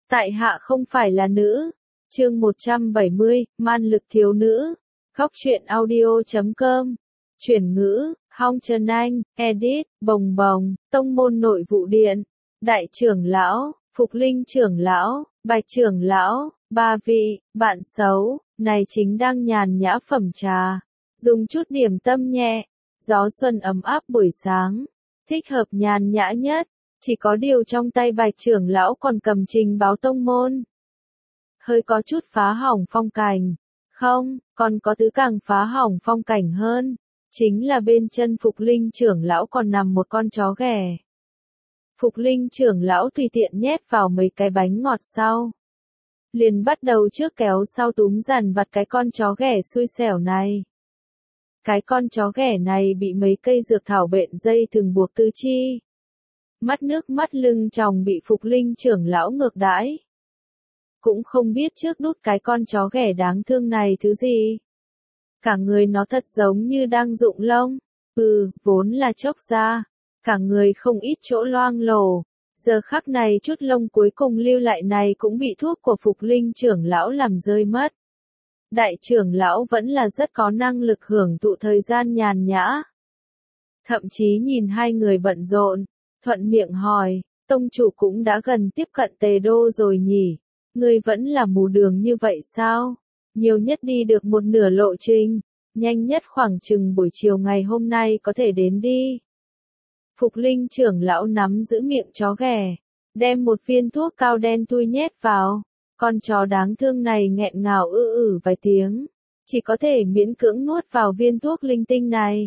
Tại hạ không phải là nữ. Chương 170, man lực thiếu nữ. Góc truyện audio.com. Chuyển ngữ, Hong Trần Anh, edit, Bồng Bồng, Tông môn nội vụ điện. Đại trưởng lão, Phục Linh trưởng lão, Bạch trưởng lão, ba vị, bạn xấu, này chính đang nhàn nhã phẩm trà. Dùng chút điểm tâm nhẹ, gió xuân ấm áp buổi sáng, thích hợp nhàn nhã nhất. Chỉ có điều trong tay Bạch trưởng lão còn cầm trình báo tông môn. Hơi có chút phá hỏng phong cảnh. Không, còn có thứ càng phá hỏng phong cảnh hơn. Chính là bên chân Phục Linh trưởng lão còn nằm một con chó ghẻ. Phục Linh trưởng lão tùy tiện nhét vào mấy cái bánh ngọt sau. Liền bắt đầu trước kéo sau túm dằn vặt cái con chó ghẻ xui xẻo này. Cái con chó ghẻ này bị mấy cây dược thảo bện dây thừng buộc tứ chi. Mắt nước mắt lưng tròng bị Phục Linh trưởng lão ngược đãi. Cũng không biết trước đút cái con chó ghẻ đáng thương này thứ gì. Cả người nó thật giống như đang rụng lông. Vốn là chốc da. Cả người không ít chỗ loang lổ. Giờ khắc này chút lông cuối cùng lưu lại này cũng bị thuốc của Phục Linh trưởng lão làm rơi mất. Đại trưởng lão vẫn là rất có năng lực hưởng thụ thời gian nhàn nhã. Thậm chí nhìn hai người bận rộn, thuận miệng hỏi, tông chủ cũng đã gần tiếp cận Tề Đô rồi nhỉ? Ngươi vẫn là mù đường như vậy sao? Nhiều nhất đi được một nửa lộ trình, nhanh nhất khoảng chừng buổi chiều ngày hôm nay có thể đến đi. Phục Linh trưởng lão nắm giữ miệng chó ghẻ, đem một viên thuốc cao đen thui nhét vào. Con chó đáng thương này nghẹn ngào vài tiếng, chỉ có thể miễn cưỡng nuốt vào viên thuốc linh tinh này.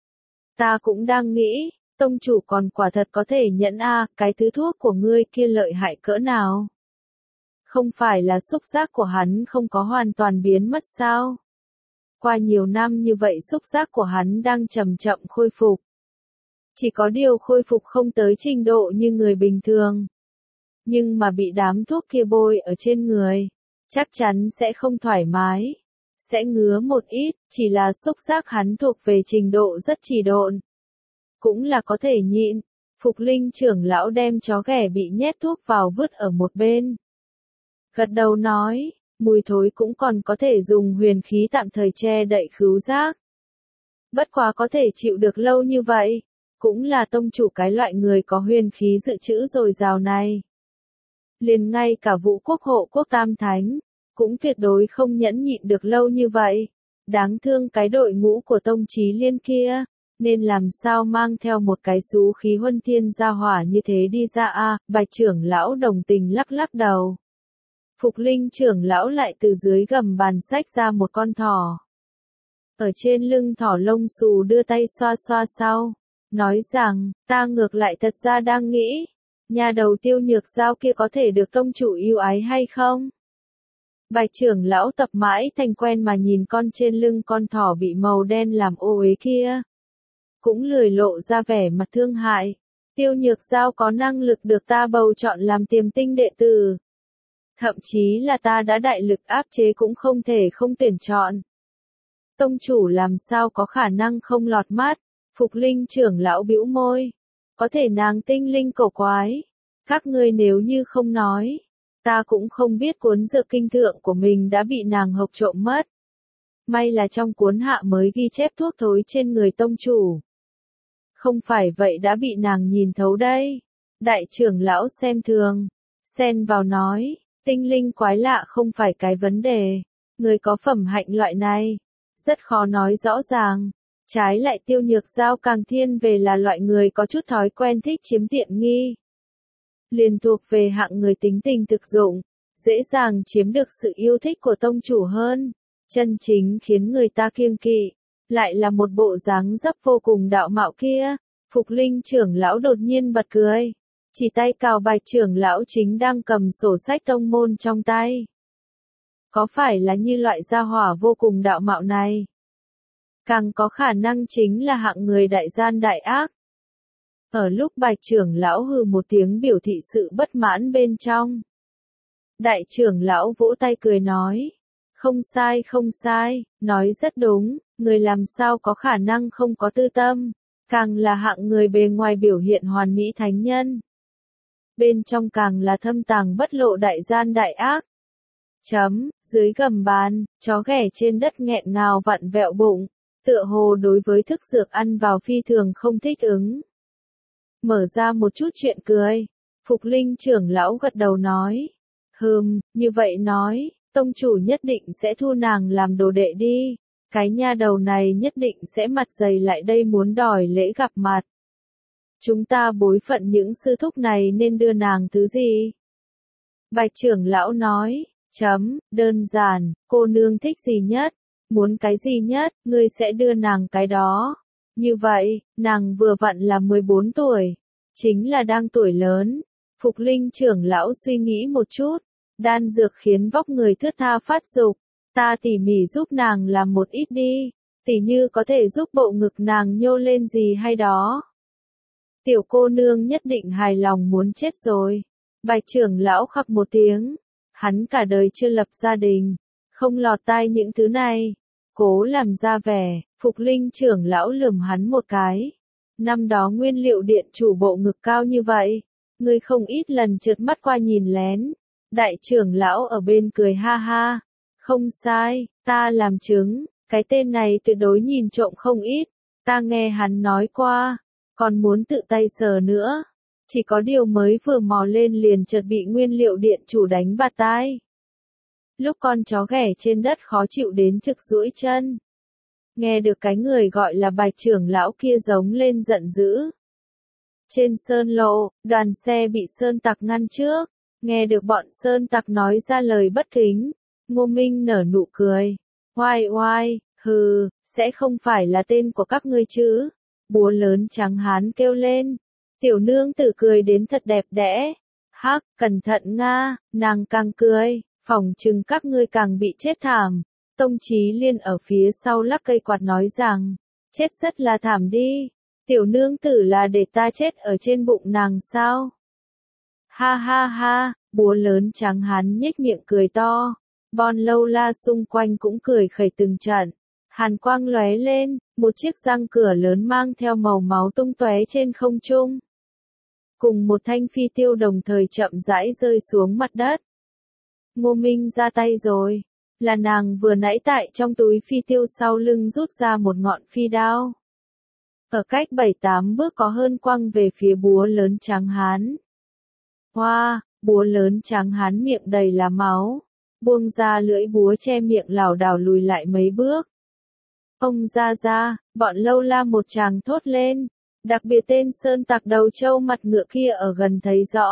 Ta cũng đang nghĩ, tông chủ còn quả thật có thể nhẫn cái thứ thuốc của ngươi kia lợi hại cỡ nào. Không phải là xúc giác của hắn không có hoàn toàn biến mất sao? Qua nhiều năm như vậy xúc giác của hắn đang chậm chậm khôi phục. Chỉ có điều khôi phục không tới trình độ như người bình thường. Nhưng mà bị đám thuốc kia bôi ở trên người, chắc chắn sẽ không thoải mái. Sẽ ngứa một ít, chỉ là xúc giác hắn thuộc về trình độ rất trì độn. Cũng là có thể nhịn. Phục Linh trưởng lão đem chó ghẻ bị nhét thuốc vào vứt ở một bên. Gật đầu nói, mùi thối cũng còn có thể dùng huyền khí tạm thời che đậy khứu giác. Bất quá có thể chịu được lâu như vậy, cũng là tông chủ cái loại người có huyền khí dự trữ dồi dào này. Liền ngay cả Vũ Quốc hộ quốc tam thánh, cũng tuyệt đối không nhẫn nhịn được lâu như vậy. Đáng thương cái đội ngũ của tông chí liên kia, nên làm sao mang theo một cái xú khí huân thiên gia hỏa như thế đi ra Bạch trưởng lão đồng tình lắc lắc đầu. Phục Linh trưởng lão lại từ dưới gầm bàn sách ra một con thỏ. Ở trên lưng thỏ lông xù đưa tay xoa xoa sau, nói rằng, ta ngược lại thật ra đang nghĩ, nhà đầu Tiêu Nhược Giao kia có thể được tông chủ yêu ái hay không? Bạch trưởng lão tập mãi thành quen mà nhìn con trên lưng con thỏ bị màu đen làm ô uế kia. Cũng lười lộ ra vẻ mặt thương hại. Tiêu Nhược Giao có năng lực được ta bầu chọn làm tiềm tinh đệ tử. Thậm chí là ta đã đại lực áp chế cũng không thể không tuyển chọn. Tông chủ làm sao có khả năng không lọt mắt? Phục Linh trưởng lão bĩu môi. Có thể nàng tinh linh cổ quái. Các ngươi nếu như không nói, ta cũng không biết cuốn dược kinh thượng của mình đã bị nàng học trộm mất. May là trong cuốn hạ mới ghi chép thuốc thối trên người tông chủ. Không phải vậy đã bị nàng nhìn thấu đây. Đại trưởng lão xem thường, xen vào nói, tinh linh quái lạ không phải cái vấn đề. Người có phẩm hạnh loại này, rất khó nói rõ ràng. Trái lại Tiêu Nhược Giao càng thiên về là loại người có chút thói quen thích chiếm tiện nghi. Liền thuộc về hạng người tính tình thực dụng, dễ dàng chiếm được sự yêu thích của tông chủ hơn. Chân chính khiến người ta kiêng kỵ, lại là một bộ dáng dấp vô cùng đạo mạo kia. Phục Linh trưởng lão đột nhiên bật cười, chỉ tay cào Bạch trưởng lão chính đang cầm sổ sách tông môn trong tay. Có phải là như loại gia hỏa vô cùng đạo mạo này? Càng có khả năng chính là hạng người đại gian đại ác. Ở lúc Bạch trưởng lão hừ một tiếng biểu thị sự bất mãn bên trong, đại trưởng lão vỗ tay cười nói, không sai, nói rất đúng, người làm sao có khả năng không có tư tâm, càng là hạng người bề ngoài biểu hiện hoàn mỹ thánh nhân. bên trong càng là thâm tàng bất lộ đại gian đại ác. Dưới gầm bàn, chó ghẻ trên đất nghẹn ngào vặn vẹo bụng, tựa hồ đối với thức dược ăn vào phi thường không thích ứng. Mở ra một chút chuyện cười, Phục Linh trưởng lão gật đầu nói. Như vậy nói, tông chủ nhất định sẽ thu nàng làm đồ đệ đi, cái nha đầu này nhất định sẽ mặt dày lại đây muốn đòi lễ gặp mặt. Chúng ta bối phận những sư thúc này nên đưa nàng thứ gì? Bạch trưởng lão nói, đơn giản, cô nương thích gì nhất, muốn cái gì nhất, ngươi sẽ đưa nàng cái đó. Như vậy, nàng vừa vặn là 14 tuổi, chính là đang tuổi lớn. Phục Linh trưởng lão suy nghĩ một chút, đan dược khiến vóc người thướt tha phát dục, ta tỉ mỉ giúp nàng làm một ít đi, tỉ như có thể giúp bộ ngực nàng nhô lên gì hay đó. Tiểu cô nương nhất định hài lòng muốn chết rồi. Bạch trưởng lão khặc một tiếng, hắn cả đời chưa lập gia đình, không lọt tai những thứ này, cố làm ra vẻ. Phục Linh trưởng lão lườm hắn một cái. Năm đó nguyên liệu điện chủ bộ ngực cao như vậy, ngươi không ít lần trượt mắt qua nhìn lén. Đại trưởng lão ở bên cười ha ha. Không sai, ta làm chứng, cái tên này tuyệt đối nhìn trộm không ít, ta nghe hắn nói qua, còn muốn tự tay sờ nữa. Chỉ có điều mới vừa mò lên liền chợt bị nguyên liệu điện chủ đánh bạt tai. Lúc con chó ghẻ trên đất khó chịu đến trực duỗi chân. Nghe được cái người gọi là Bạch trưởng lão kia giống lên giận dữ. Trên sơn lộ, đoàn xe bị sơn tặc ngăn trước, nghe được bọn sơn tặc nói ra lời bất kính, Ngô Minh nở nụ cười. Oai, sẽ không phải là tên của các ngươi chứ? Búa lớn trắng hán kêu lên. Tiểu nương tử cười đến thật đẹp đẽ. Hắc, cẩn thận nga, nàng càng cười, phỏng chừng các ngươi càng bị chết thảm. Tông Chí Liên ở phía sau lắc cây quạt nói rằng, chết rất là thảm đi. Tiểu nương tử là để ta chết ở trên bụng nàng sao? Ha ha ha, búa lớn trắng hán nhếch miệng cười to. Bon lâu la xung quanh cũng cười khẩy từng trận. Hàn quang lóe lên, một chiếc răng cửa lớn mang theo màu máu tung tóe trên không trung. Cùng một thanh phi tiêu đồng thời chậm rãi rơi xuống mặt đất. Ngô Minh ra tay rồi. Là nàng vừa nãy tại trong túi phi tiêu sau lưng rút ra một ngọn phi đao. Ở cách 7-8 bước có hơn quăng về phía búa lớn trắng hán. Hoa, búa lớn trắng hán miệng đầy là máu. Buông ra lưỡi búa che miệng lảo đảo lùi lại mấy bước. Ông ra, bọn lâu la một tràng thốt lên. Đặc biệt tên sơn tặc đầu trâu mặt ngựa kia ở gần thấy rõ.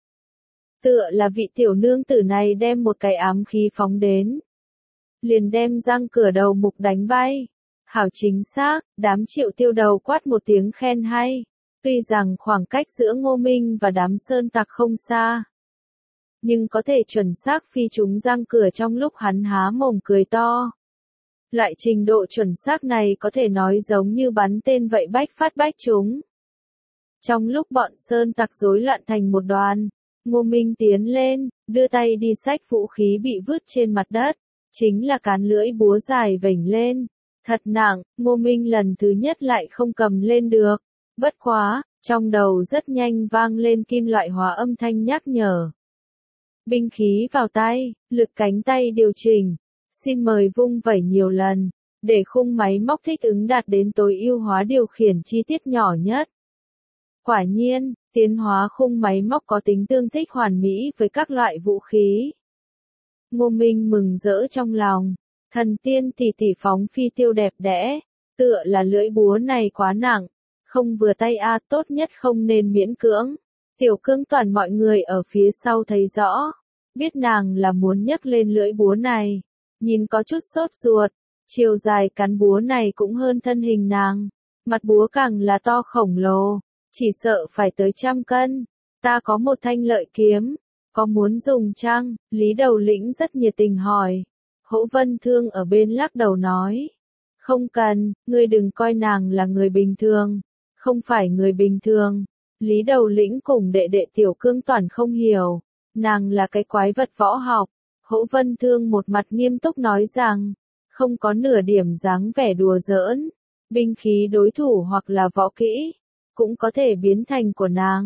Tựa là vị tiểu nương tử này đem một cái ám khí phóng đến. Liền đem răng cửa đầu mục đánh bay. Hảo chính xác, đám Triệu Tiêu đầu quát một tiếng khen hay. Tuy rằng khoảng cách giữa Ngô Minh và đám sơn tặc không xa. Nhưng có thể chuẩn xác phi trúng răng cửa trong lúc hắn há mồm cười to. Loại trình độ chuẩn xác này có thể nói giống như bắn tên vậy bách phát bách trúng. Trong lúc bọn sơn tặc rối loạn thành một đoàn, Ngô Minh tiến lên, đưa tay đi xách vũ khí bị vứt trên mặt đất, chính là cán lưỡi búa dài vểnh lên. Thật nặng, Ngô Minh lần thứ nhất lại không cầm lên được. Bất quá, trong đầu rất nhanh vang lên kim loại hóa âm thanh nhắc nhở. Binh khí vào tay, lực cánh tay điều chỉnh. Xin mời vung vẩy nhiều lần, để khung máy móc thích ứng đạt đến tối ưu hóa điều khiển chi tiết nhỏ nhất. Quả nhiên, tiến hóa khung máy móc có tính tương thích hoàn mỹ với các loại vũ khí. Ngô Minh mừng rỡ trong lòng, thần tiên tỷ tỷ phóng phi tiêu đẹp đẽ, tựa là lưỡi búa này quá nặng, không vừa tay tốt nhất không nên miễn cưỡng. Tiểu Cương Toàn mọi người ở phía sau thấy rõ, biết nàng là muốn nhấc lên lưỡi búa này. Nhìn có chút sốt ruột, chiều dài cán búa này cũng hơn thân hình nàng, mặt búa càng là to khổng lồ, chỉ sợ phải tới 100 cân. Ta có một thanh lợi kiếm, có muốn dùng chăng? Lý Đầu Lĩnh rất nhiệt tình hỏi. Hỗ Vân Thương ở bên lắc đầu nói, không cần, ngươi đừng coi nàng là người bình thường, không phải người bình thường. Lý Đầu Lĩnh cùng đệ đệ Tiểu Cương Toàn không hiểu, nàng là cái quái vật võ học. Hỗ Vân Thương một mặt nghiêm túc nói rằng, không có nửa điểm dáng vẻ đùa giỡn, binh khí đối thủ hoặc là võ kỹ, cũng có thể biến thành của nàng.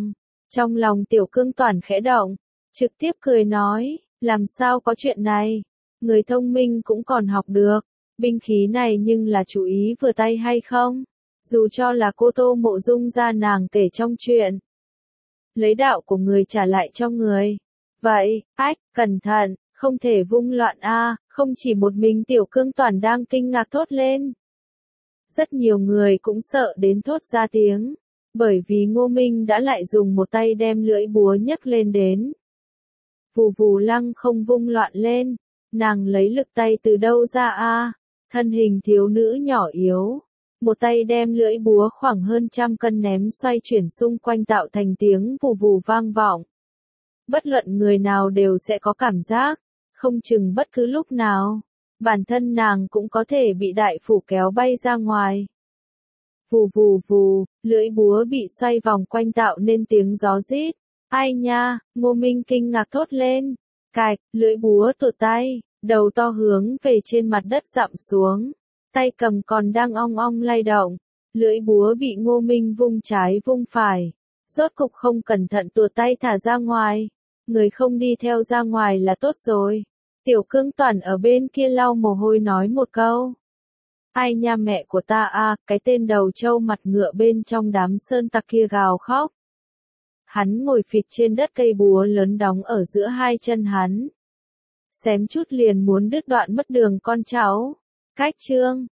Trong lòng Tiểu Cương Toản khẽ động, trực tiếp cười nói, làm sao có chuyện này, người thông minh cũng còn học được, binh khí này nhưng là chú ý vừa tay hay không, dù cho là cô Tô Mộ Dung ra nàng kể trong chuyện. Lấy đạo của người trả lại cho người. Vậy, cẩn thận, không thể vung loạn a, không chỉ một mình Tiểu Cương Toản đang kinh ngạc thốt lên. Rất nhiều người cũng sợ đến thốt ra tiếng, bởi vì Ngô Minh đã lại dùng một tay đem lưỡi búa nhấc lên đến. Vù vù lăng không vung loạn lên, nàng lấy lực tay từ đâu ra a? Thân hình thiếu nữ nhỏ yếu, một tay đem lưỡi búa khoảng hơn 100 cân ném xoay chuyển xung quanh tạo thành tiếng vù vù vang vọng. Bất luận người nào đều sẽ có cảm giác, không chừng bất cứ lúc nào, bản thân nàng cũng có thể bị đại phủ kéo bay ra ngoài. Vù vù vù, lưỡi búa bị xoay vòng quanh tạo nên tiếng gió rít. Ai nha, Ngô Minh kinh ngạc thốt lên. Cạch, lưỡi búa tụt tay, đầu to hướng về trên mặt đất dặm xuống. Tay cầm còn đang ong ong lay động. Lưỡi búa bị Ngô Minh vung trái vung phải. Rốt cục không cẩn thận tuột tay thả ra ngoài. Người không đi theo ra ngoài là tốt rồi. Tiểu Cương Toản ở bên kia lau mồ hôi nói một câu. Ai nha mẹ của ta a, cái tên đầu trâu mặt ngựa bên trong đám sơn tặc kia gào khóc. Hắn ngồi phịch trên đất, cây búa lớn đóng ở giữa hai chân hắn. Xém chút liền muốn đứt đoạn mất đường con cháu. Cách chương